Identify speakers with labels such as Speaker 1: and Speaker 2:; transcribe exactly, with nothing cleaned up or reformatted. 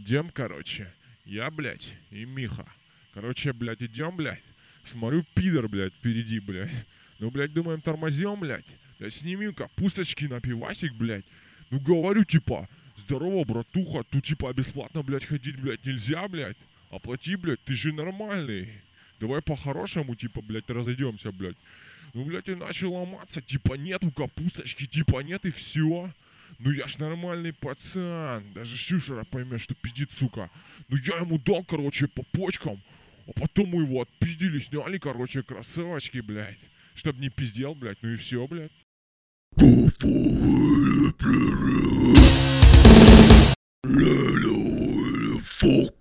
Speaker 1: Идем, короче, я, блядь, и Миха. Короче, блядь, идем, блядь. Смотрю, пидор, блядь, впереди, блядь. Ну, блядь, думаем, тормозем, блядь. Блядь, снимем капусточки на пивасик, блядь. Ну, говорю, типа, здорово, братуха, тут, типа, бесплатно, блядь, ходить, блядь, нельзя, блядь. Оплати, блядь, ты же нормальный. Давай по-хорошему, типа, блядь, разойдемся, блядь. Ну, блядь, и начал ломаться, типа, нету капусточки, типа, нет, и все. Ну, я ж нормальный пацан. Даже Шишера поймет, что пиздит, сука. Ну, я ему дал, короче, по почкам. А потом мы его отпиздили, сняли, короче, кроссовочки, блядь. Чтоб не пиздел, блядь, ну и все, блядь. Fuck